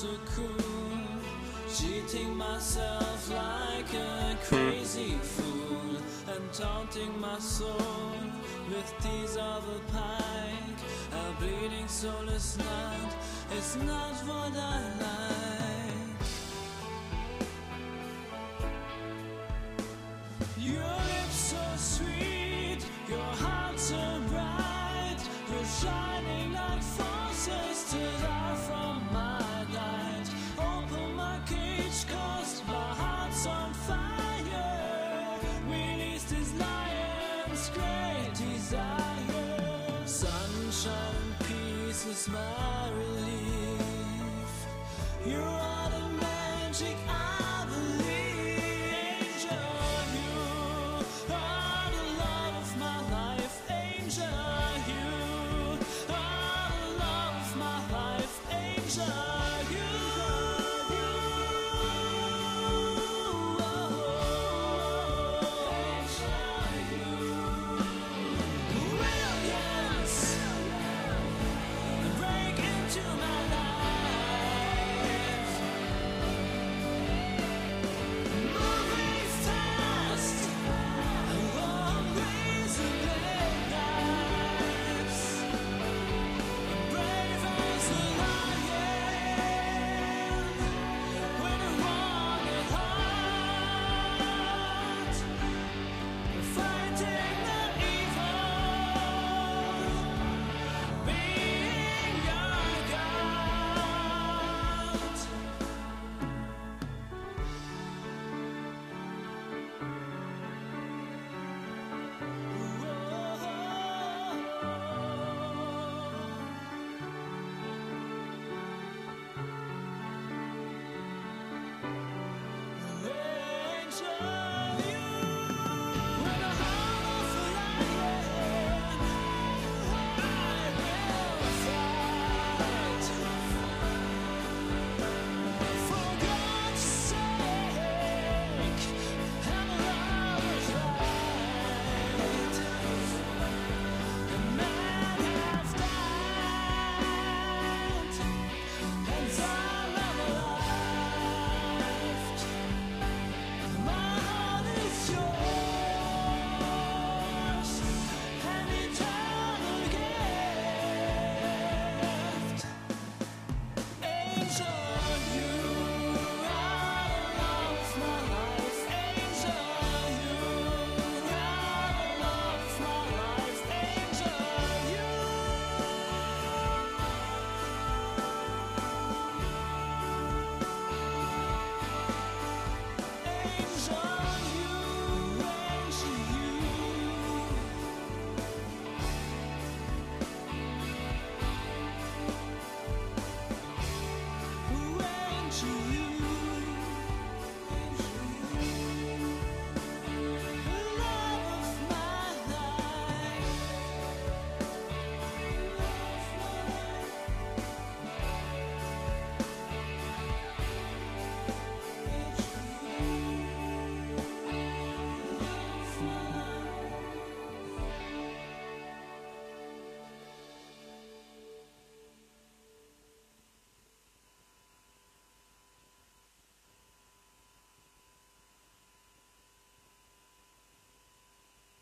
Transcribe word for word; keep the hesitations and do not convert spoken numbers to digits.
so cool, cheating myself like a crazy fool, and taunting my soul with tears of a pike. A bleeding soulless night is not what I like. Your lips so sweet, your heart so bright, you're shining like forces to die from my light. Open my cage, cause my heart's on fire. Release this lion's great desire. Sunshine and peace is my relief. You are the magic I believe. Angel, you are the love of my life. Angel, you are the love of my life. Angel, you. Angel.